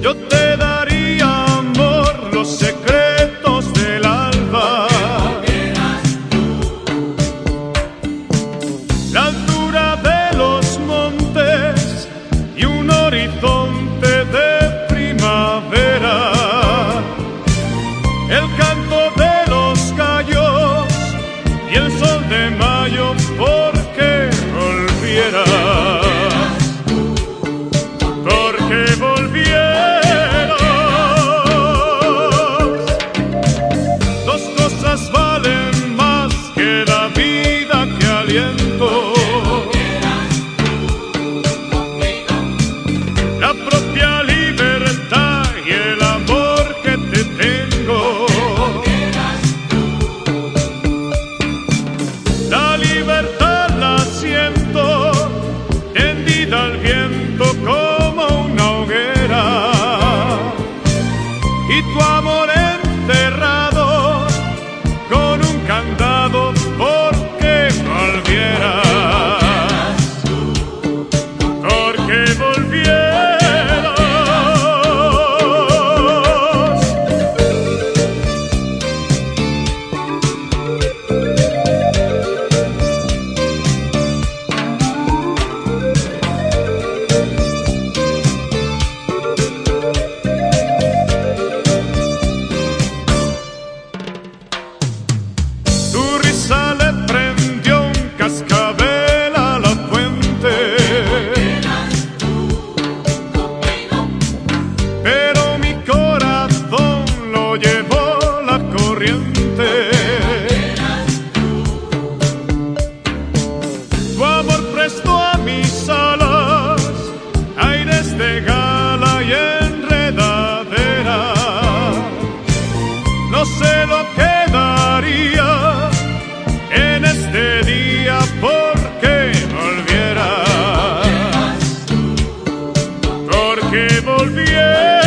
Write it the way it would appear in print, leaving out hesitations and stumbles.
Yo te daría, amor, los secretos del alba. La altura de los montes y un horizonte de primavera. El canto de los gallos y el sol de mayo, porque volvieras, porque volvieras. Dos cosas valen más que la vida que aliento: la propia libertad y el amor que te tengo. La libertad la siento tendida al viento como una hoguera, y tu amor enterrado con un candado, porque volvieras, porque volvieras. Tu risa le prendió un cascabel a la fuente, pero mi corazón lo llevó la corriente. Tu amor prestó a mis alas aires de gala y enredadera. No sé lo que daría en este día porque volvieras, porque volvieras.